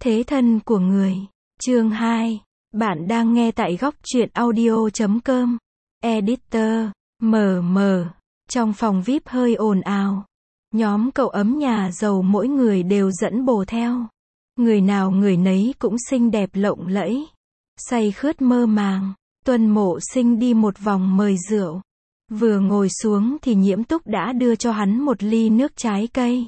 Thế thân của người. Chương 2. Bạn đang nghe tại góc truyện audio.com. Editor. MM. Trong phòng VIP hơi ồn ào. Nhóm cậu ấm nhà giàu mỗi người đều dẫn bồ theo. Người nào người nấy cũng xinh đẹp lộng lẫy. Say khướt mơ màng. Tuân Mộ Sinh đi một vòng mời rượu. Vừa ngồi xuống thì Nhiễm Túc đã đưa cho hắn một ly nước trái cây.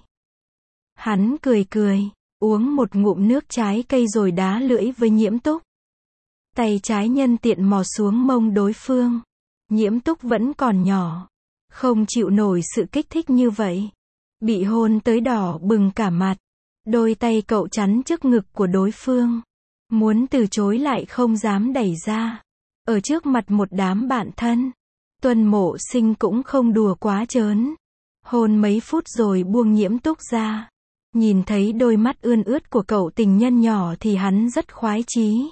Hắn cười cười, uống một ngụm nước trái cây rồi đá lưỡi với Nhiễm Túc. Tay trái nhân tiện mò xuống mông đối phương. Nhiễm Túc vẫn còn nhỏ, không chịu nổi sự kích thích như vậy. Bị hôn tới đỏ bừng cả mặt. Đôi tay cậu chắn trước ngực của đối phương. Muốn từ chối lại không dám đẩy ra. Ở trước mặt một đám bạn thân, Tuân Mộ Sinh cũng không đùa quá trớn. Hôn mấy phút rồi buông Nhiễm Túc ra. Nhìn thấy đôi mắt ươn ướt của cậu tình nhân nhỏ thì hắn rất khoái chí.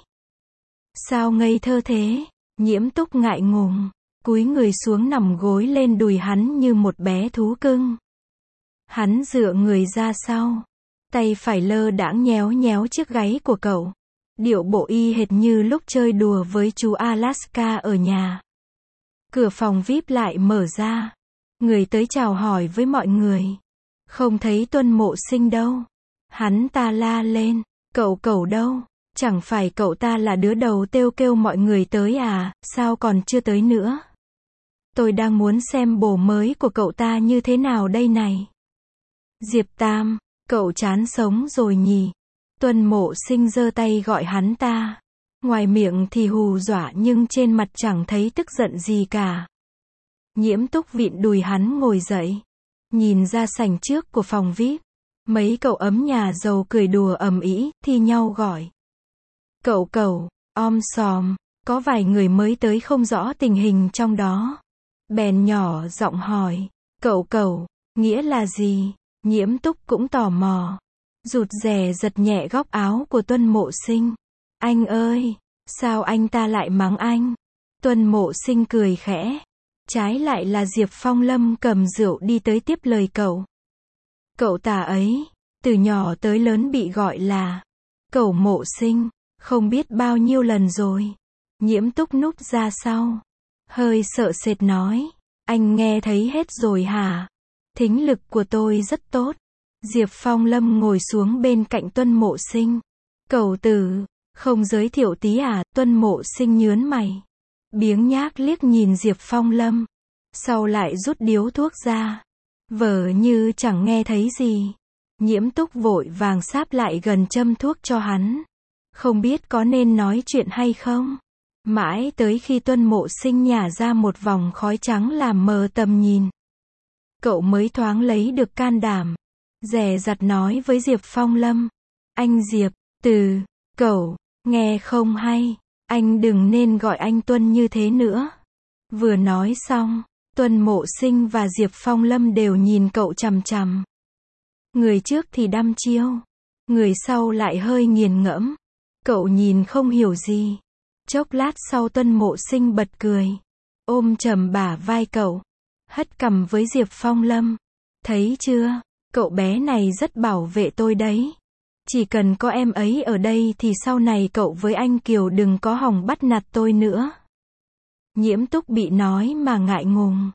Sao ngây thơ thế? Nhiễm Túc ngại ngùng, cúi người xuống nằm gối lên đùi hắn như một bé thú cưng. Hắn dựa người ra sau, tay phải lơ đãng nhéo nhéo chiếc gáy của cậu. Điệu bộ y hệt như lúc chơi đùa với chú Alaska ở nhà. Cửa phòng VIP lại mở ra. Người tới chào hỏi với mọi người. Không thấy Tuân Mộ Sinh đâu. Hắn ta la lên, cậu đâu? Chẳng phải cậu ta là đứa đầu têu kêu mọi người tới à, sao còn chưa tới nữa? Tôi đang muốn xem bồ mới của cậu ta như thế nào đây này. Diệp Tam, cậu chán sống rồi nhỉ? Tuân Mộ Sinh giơ tay gọi hắn ta. Ngoài miệng thì hù dọa nhưng trên mặt chẳng thấy tức giận gì cả. Nhiễm Túc vịn đùi hắn ngồi dậy. Nhìn ra sảnh trước của phòng VIP. Mấy cậu ấm nhà giàu cười đùa ầm ĩ, thi nhau gọi. Cậu, om sòm, có vài người mới tới không rõ tình hình trong đó. Bèn nhỏ giọng hỏi, cậu, nghĩa là gì? Nhiễm Túc cũng tò mò. Rụt rè giật nhẹ góc áo của Tuân Mộ Sinh. Anh ơi, sao anh ta lại mắng anh? Tuân Mộ Sinh cười khẽ. Trái lại là Diệp Phong Lâm cầm rượu đi tới tiếp lời cậu. Cậu ta ấy, từ nhỏ tới lớn bị gọi là Cậu Mộ Sinh, không biết bao nhiêu lần rồi. Nhiễm Túc núp ra sau, hơi sợ sệt nói, anh nghe thấy hết rồi hả? Thính lực của tôi rất tốt. Diệp Phong Lâm ngồi xuống bên cạnh Tuân Mộ Sinh. Cậu tử, không giới thiệu tí à? Tuân Mộ Sinh nhớn mày. Biếng nhác liếc nhìn Diệp Phong Lâm. Sau lại rút điếu thuốc ra. Vờ như chẳng nghe thấy gì. Nhiễm Túc vội vàng sáp lại gần châm thuốc cho hắn. Không biết có nên nói chuyện hay không? Mãi tới khi Tuân Mộ Sinh nhả ra một vòng khói trắng làm mờ tầm nhìn. Cậu mới thoáng lấy được can đảm. Dè dặt nói với Diệp Phong Lâm. Anh Diệp, cậu, nghe không hay. Anh đừng nên gọi anh Tuân như thế nữa. Vừa nói xong, Tuân Mộ Sinh và Diệp Phong Lâm đều nhìn cậu chằm chằm. Người trước thì đăm chiêu, người sau lại hơi nghiền ngẫm. Cậu nhìn không hiểu gì. Chốc lát sau Tuân Mộ Sinh bật cười. Ôm chầm bả vai cậu. Hất cằm với Diệp Phong Lâm. Thấy chưa, cậu bé này rất bảo vệ tôi đấy. Chỉ cần có em ấy ở đây thì sau này cậu với anh Kiều đừng có hòng bắt nạt tôi nữa. Nhiễm Túc bị nói mà ngại ngùng.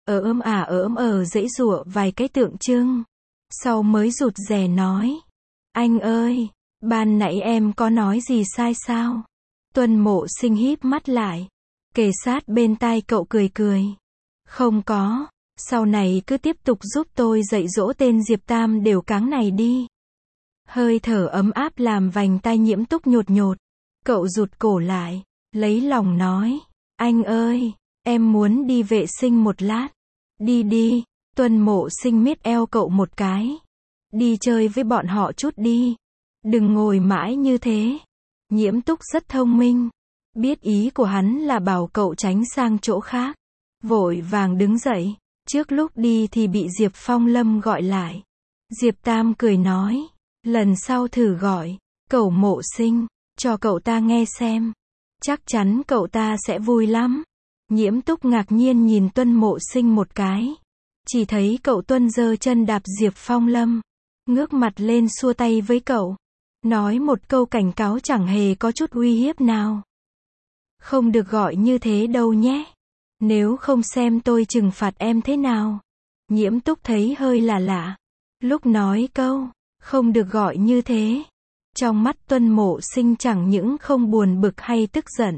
Giãy giụa vài cái tượng trưng. Sau mới rụt rè nói. Anh ơi, ban nãy em có nói gì sai sao? Tuân Mộ Sinh híp mắt lại. Kề sát bên tai cậu cười cười. Không có, sau này cứ tiếp tục giúp tôi dạy dỗ tên Diệp Tam đều cáng này đi. Hơi thở ấm áp làm vành tai Nhiễm Túc nhột nhột. Cậu rụt cổ lại, lấy lòng nói. Anh ơi, em muốn đi vệ sinh một lát. Đi. Tuân Mộ Sinh miết eo cậu một cái. Đi chơi với bọn họ chút đi. Đừng ngồi mãi như thế. Nhiễm Túc rất thông minh. Biết ý của hắn là bảo cậu tránh sang chỗ khác. Vội vàng đứng dậy. Trước lúc đi thì bị Diệp Phong Lâm gọi lại. Diệp Tam cười nói. Lần sau thử gọi Cậu Mộ Sinh cho cậu ta nghe xem. Chắc chắn cậu ta sẽ vui lắm. Nhiễm Túc ngạc nhiên nhìn Tuân Mộ Sinh một cái. Chỉ thấy cậu Tuân giơ chân đạp Diệp Phong Lâm. Ngước mặt lên xua tay với cậu. Nói một câu cảnh cáo chẳng hề có chút uy hiếp nào. Không được gọi như thế đâu nhé. Nếu không xem tôi trừng phạt em thế nào. Nhiễm Túc thấy hơi là lạ. Lúc nói câu, không được gọi như thế. Trong mắt Tuân Mộ Sinh chẳng những không buồn bực hay tức giận.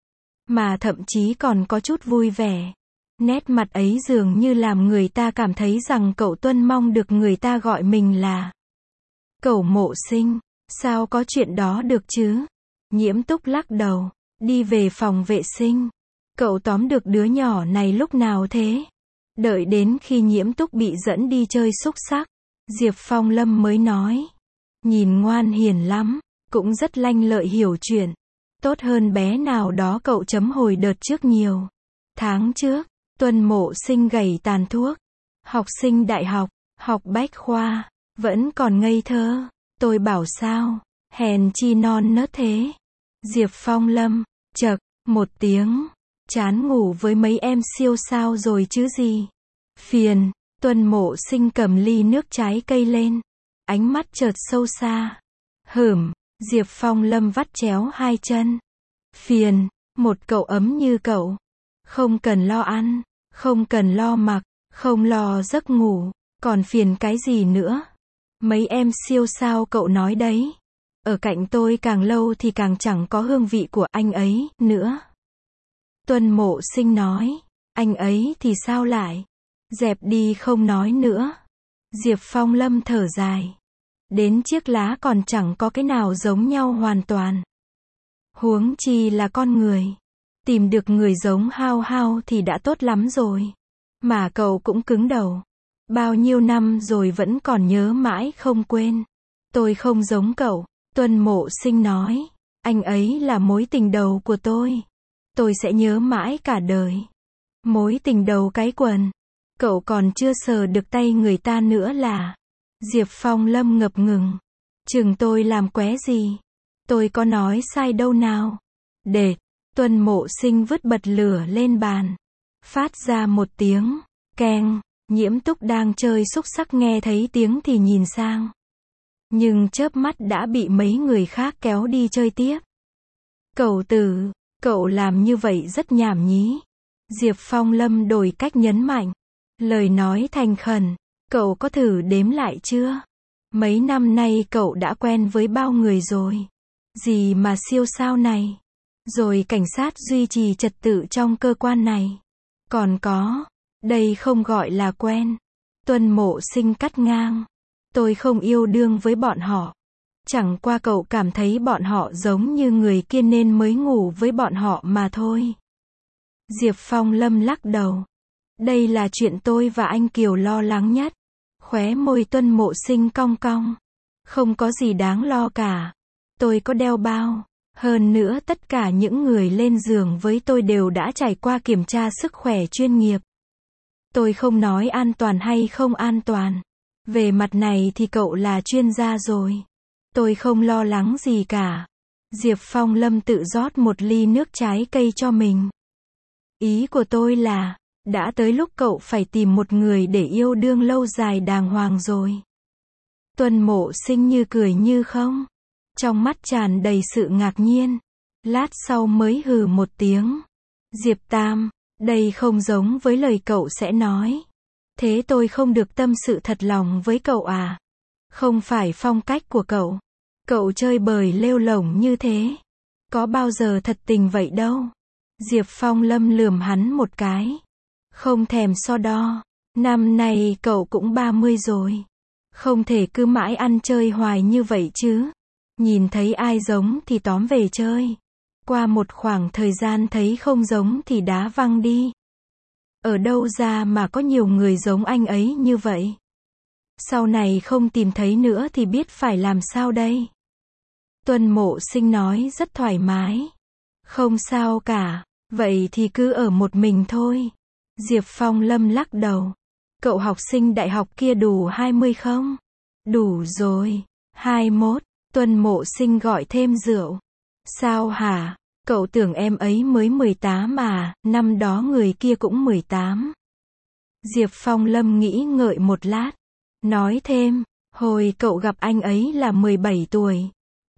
Mà thậm chí còn có chút vui vẻ. Nét mặt ấy dường như làm người ta cảm thấy rằng cậu Tuân mong được người ta gọi mình là Cẩu Mộ Sinh. Sao có chuyện đó được chứ? Nhiễm Túc lắc đầu, đi về phòng vệ sinh. Cậu tóm được đứa nhỏ này lúc nào thế? Đợi đến khi Nhiễm Túc bị dẫn đi chơi xúc xắc, Diệp Phong Lâm mới nói. Nhìn ngoan hiền lắm, cũng rất lanh lợi hiểu chuyện. Tốt hơn bé nào đó cậu chấm hồi đợt trước nhiều. Tháng trước, Tuân Mộ Sinh gầy tàn thuốc. Học sinh đại học, học bách khoa, vẫn còn ngây thơ. Tôi bảo sao, hèn chi non nớt thế. Diệp Phong Lâm, chậc, một tiếng, chán ngủ với mấy em siêu sao rồi chứ gì. Phiền, Tuân Mộ Sinh cầm ly nước trái cây lên. Ánh mắt chợt sâu xa. Diệp Phong Lâm vắt chéo hai chân. Phiền, một cậu ấm như cậu. Không cần lo ăn, không cần lo mặc, không lo giấc ngủ, còn phiền cái gì nữa. Mấy em siêu sao cậu nói đấy. Ở cạnh tôi càng lâu thì càng chẳng có hương vị của anh ấy nữa. Tuân Mộ Sinh nói. Anh ấy thì sao lại? Dẹp đi không nói nữa. Diệp Phong Lâm thở dài. Đến chiếc lá còn chẳng có cái nào giống nhau hoàn toàn. Huống chi là con người. Tìm được người giống Hao Hao thì đã tốt lắm rồi. Mà cậu cũng cứng đầu. Bao nhiêu năm rồi vẫn còn nhớ mãi không quên. Tôi không giống cậu, Tuân Mộ Sinh nói. Anh ấy là mối tình đầu của tôi. Tôi sẽ nhớ mãi cả đời. Mối tình đầu cái quần. Cậu còn chưa sờ được tay người ta nữa là. Diệp Phong Lâm ngập ngừng. Chừng tôi làm qué gì? Tôi có nói sai đâu nào? Đệt, Tuân Mộ Sinh vứt bật lửa lên bàn. Phát ra một tiếng, keng. Nhiễm Túc đang chơi xúc xắc nghe thấy tiếng thì nhìn sang. Nhưng chớp mắt đã bị mấy người khác kéo đi chơi tiếp. Cậu tử, cậu làm như vậy rất nhảm nhí. Diệp Phong Lâm đổi cách nhấn mạnh. Lời nói thành khẩn, cậu có thử đếm lại chưa? Mấy năm nay cậu đã quen với bao người rồi. Gì mà siêu sao này? Rồi cảnh sát duy trì trật tự trong cơ quan này. Còn có, đây không gọi là quen. Tuân Mộ Sinh cắt ngang. Tôi không yêu đương với bọn họ. Chẳng qua cậu cảm thấy bọn họ giống như người kia nên mới ngủ với bọn họ mà thôi. Diệp Phong Lâm lắc đầu. Đây là chuyện tôi và anh Kiều lo lắng nhất. Khóe môi Tuân Mộ Sinh cong cong. Không có gì đáng lo cả. Tôi có đeo bao. Hơn nữa tất cả những người lên giường với tôi đều đã trải qua kiểm tra sức khỏe chuyên nghiệp. Tôi không nói an toàn hay không an toàn. Về mặt này thì cậu là chuyên gia rồi. Tôi không lo lắng gì cả. Diệp Phong Lâm tự rót một ly nước trái cây cho mình. Ý của tôi là, đã tới lúc cậu phải tìm một người để yêu đương lâu dài đàng hoàng rồi. Tuân Mộ Sinh như cười như không. Trong mắt tràn đầy sự ngạc nhiên. Lát sau mới hừ một tiếng. Diệp Tam, đây không giống với lời cậu sẽ nói. Thế tôi không được tâm sự thật lòng với cậu à? Không phải phong cách của cậu. Cậu chơi bời lêu lổng như thế. Có bao giờ thật tình vậy đâu. Diệp Phong Lâm lườm hắn một cái. Không thèm so đo. Năm nay cậu cũng 30 rồi. Không thể cứ mãi ăn chơi hoài như vậy chứ. Nhìn thấy ai giống thì tóm về chơi. Qua một khoảng thời gian thấy không giống thì đá văng đi. Ở đâu ra mà có nhiều người giống anh ấy như vậy? Sau này không tìm thấy nữa thì biết phải làm sao đây? Tuân Mộ Sinh nói rất thoải mái. Không sao cả, vậy thì cứ ở một mình thôi. Diệp Phong Lâm lắc đầu. Cậu học sinh đại học kia đủ 20 không? Đủ rồi. 21. Tuân Mộ Sinh gọi thêm rượu. Sao hả? Cậu tưởng em ấy mới 18 à, năm đó người kia cũng 18. Diệp Phong Lâm nghĩ ngợi một lát. Nói thêm, hồi cậu gặp anh ấy là 17 tuổi.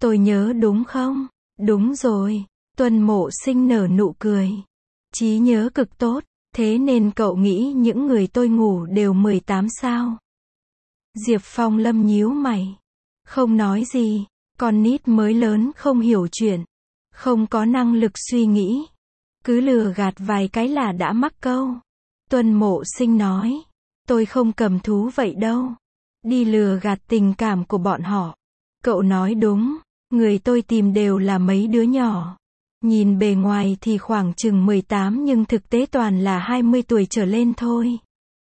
Tôi nhớ đúng không? Đúng rồi. Tuân Mộ Sinh nở nụ cười. Trí nhớ cực tốt, thế nên cậu nghĩ những người tôi ngủ đều 18 sao? Diệp Phong Lâm nhíu mày. Không nói gì, con nít mới lớn không hiểu chuyện, không có năng lực suy nghĩ. Cứ lừa gạt vài cái là đã mắc câu. Tuân Mộ Sinh nói. Tôi không cầm thú vậy đâu. Đi lừa gạt tình cảm của bọn họ. Cậu nói đúng, người tôi tìm đều là mấy đứa nhỏ. Nhìn bề ngoài thì khoảng chừng 18 nhưng thực tế toàn là 20 tuổi trở lên thôi.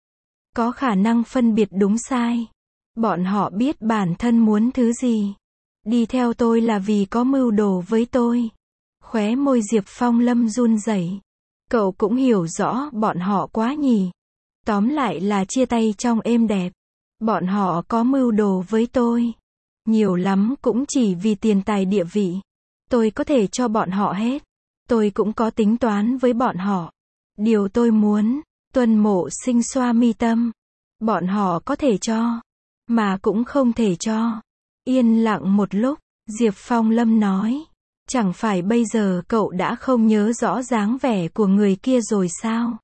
Có khả năng phân biệt đúng sai. Bọn họ biết bản thân muốn thứ gì. Đi theo tôi là vì có mưu đồ với tôi. Khóe môi Diệp Phong Lâm run rẩy. Cậu cũng hiểu rõ bọn họ quá nhỉ. Tóm lại là chia tay trong êm đẹp. Bọn họ có mưu đồ với tôi. Nhiều lắm cũng chỉ vì tiền tài địa vị. Tôi có thể cho bọn họ hết. Tôi cũng có tính toán với bọn họ. Điều tôi muốn, Tuân Mộ Sinh xoa mi tâm. Bọn họ có thể cho, mà cũng không thể cho. Yên lặng một lúc, Diệp Phong Lâm nói. Chẳng phải bây giờ cậu đã không nhớ rõ dáng vẻ của người kia rồi sao?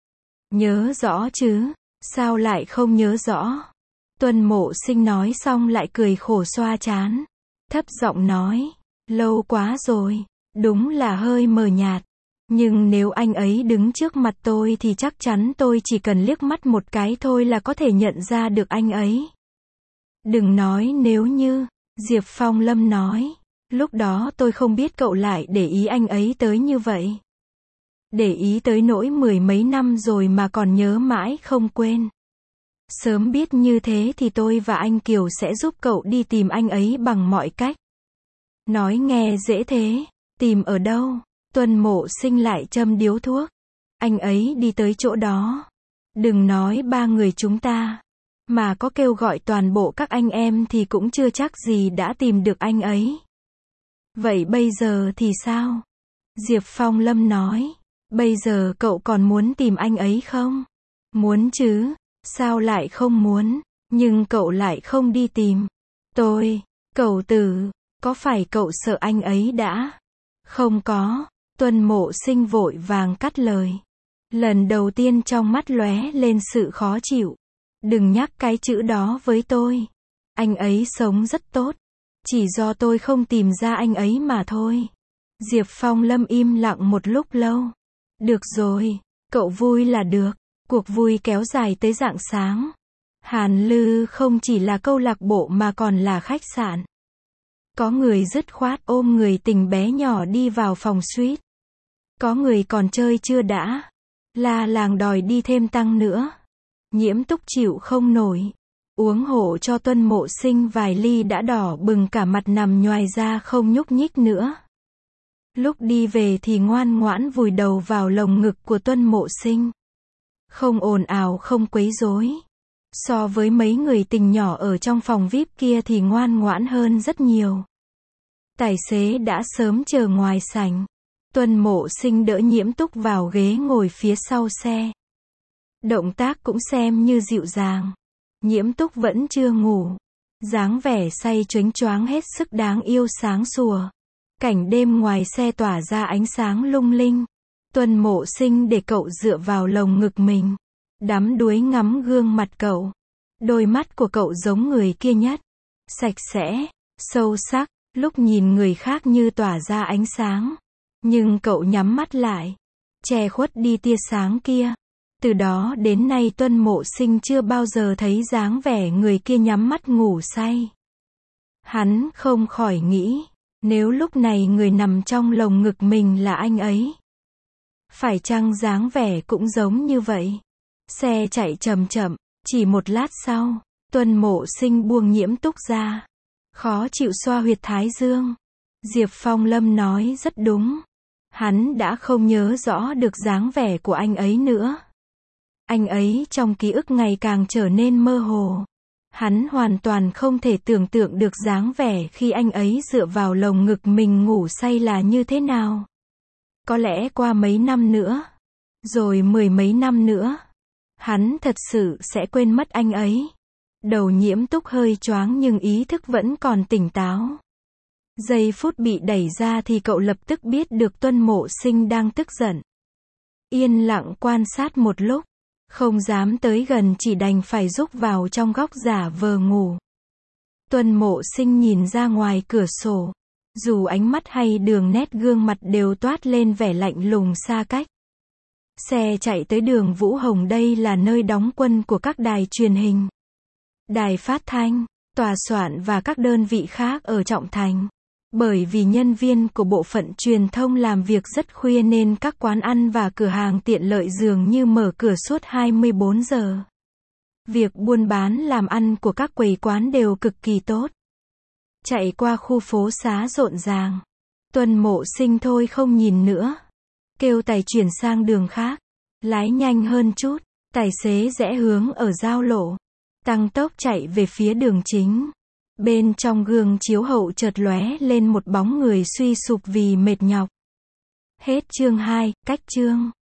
Nhớ rõ chứ, sao lại không nhớ rõ? Tuân Mộ Sinh nói xong lại cười khổ xoa trán. Thấp giọng nói, lâu quá rồi, đúng là hơi mờ nhạt. Nhưng nếu anh ấy đứng trước mặt tôi thì chắc chắn tôi chỉ cần liếc mắt một cái thôi là có thể nhận ra được anh ấy. Đừng nói nếu như, Diệp Phong Lâm nói. Lúc đó tôi không biết cậu lại để ý anh ấy tới như vậy. Để ý tới nỗi 10 mấy năm rồi mà còn nhớ mãi không quên. Sớm biết như thế thì tôi và anh Kiều sẽ giúp cậu đi tìm anh ấy bằng mọi cách. Nói nghe dễ thế, tìm ở đâu? Tuân Mộ Sinh lại châm điếu thuốc. Anh ấy đi tới chỗ đó. Đừng nói ba người chúng ta, mà có kêu gọi toàn bộ các anh em thì cũng chưa chắc gì đã tìm được anh ấy. Vậy bây giờ thì sao? Diệp Phong Lâm nói. Bây giờ cậu còn muốn tìm anh ấy không? Muốn chứ, sao lại không muốn, nhưng cậu lại không đi tìm. Cậu Tử, có phải cậu sợ anh ấy đã? Không có, Tuân Mộ Sinh vội vàng cắt lời. Lần đầu tiên trong mắt lóe lên sự khó chịu. Đừng nhắc cái chữ đó với tôi. Anh ấy sống rất tốt. Chỉ do tôi không tìm ra anh ấy mà thôi. Diệp Phong Lâm im lặng một lúc lâu. Được rồi, cậu vui là được. Cuộc vui kéo dài tới rạng sáng. Hàn Lư không chỉ là câu lạc bộ mà còn là khách sạn. Có người dứt khoát ôm người tình bé nhỏ đi vào phòng suite. Có người còn chơi chưa đã. La làng đòi đi thêm tăng nữa. Nhiễm Túc chịu không nổi. Uống hộ cho Tuân Mộ Sinh vài ly đã đỏ bừng cả mặt nằm nhoài ra không nhúc nhích nữa. Lúc đi về thì ngoan ngoãn vùi đầu vào lồng ngực của Tuân Mộ Sinh. Không ồn ào không quấy rối. So với mấy người tình nhỏ ở trong phòng VIP kia thì ngoan ngoãn hơn rất nhiều. Tài xế đã sớm chờ ngoài sảnh. Tuân Mộ Sinh đỡ Nhiễm Túc vào ghế ngồi phía sau xe. Động tác cũng xem như dịu dàng. Nhiễm Túc vẫn chưa ngủ. Dáng vẻ say choáng choáng hết sức đáng yêu sáng sủa. Cảnh đêm ngoài xe tỏa ra ánh sáng lung linh. Tuân Mộ Sinh để cậu dựa vào lồng ngực mình. Đắm đuối ngắm gương mặt cậu. Đôi mắt của cậu giống người kia nhất. Sạch sẽ, sâu sắc, lúc nhìn người khác như tỏa ra ánh sáng. Nhưng cậu nhắm mắt lại, che khuất đi tia sáng kia. Từ đó đến nay Tuân Mộ Sinh chưa bao giờ thấy dáng vẻ người kia nhắm mắt ngủ say. Hắn không khỏi nghĩ, nếu lúc này người nằm trong lồng ngực mình là anh ấy, phải chăng dáng vẻ cũng giống như vậy? Xe chạy chậm chậm, chỉ một lát sau, Tuân Mộ Sinh buông Nhiễm Túc ra. Khó chịu xoa huyệt thái dương. Diệp Phong Lâm nói rất đúng. Hắn đã không nhớ rõ được dáng vẻ của anh ấy nữa. Anh ấy trong ký ức ngày càng trở nên mơ hồ. Hắn hoàn toàn không thể tưởng tượng được dáng vẻ khi anh ấy dựa vào lồng ngực mình ngủ say là như thế nào. Có lẽ qua mấy năm nữa, rồi 10 mấy năm nữa, hắn thật sự sẽ quên mất anh ấy. Đầu Nhiễm Túc hơi choáng nhưng ý thức vẫn còn tỉnh táo. Giây phút bị đẩy ra thì cậu lập tức biết được Tuân Mộ Sinh đang tức giận. Yên lặng quan sát một lúc, không dám tới gần chỉ đành phải rúc vào trong góc giả vờ ngủ. Tuân Mộ Sinh nhìn ra ngoài cửa sổ. Dù ánh mắt hay đường nét gương mặt đều toát lên vẻ lạnh lùng xa cách. Xe chạy tới đường Vũ Hồng, đây là nơi đóng quân của các đài truyền hình, đài phát thanh, tòa soạn và các đơn vị khác ở Trọng Thành. Bởi vì nhân viên của bộ phận truyền thông làm việc rất khuya nên các quán ăn và cửa hàng tiện lợi dường như mở cửa suốt 24 giờ. Việc buôn bán làm ăn của các quầy quán đều cực kỳ tốt. Chạy qua khu phố xá rộn ràng. Tuân Mộ Sinh thôi không nhìn nữa. Kêu tài chuyển sang đường khác. Lái nhanh hơn chút. Tài xế rẽ hướng ở giao lộ. Tăng tốc chạy về phía đường chính. Bên trong gương chiếu hậu chợt lóe lên một bóng người suy sụp vì mệt nhọc. Hết chương 2, cách chương.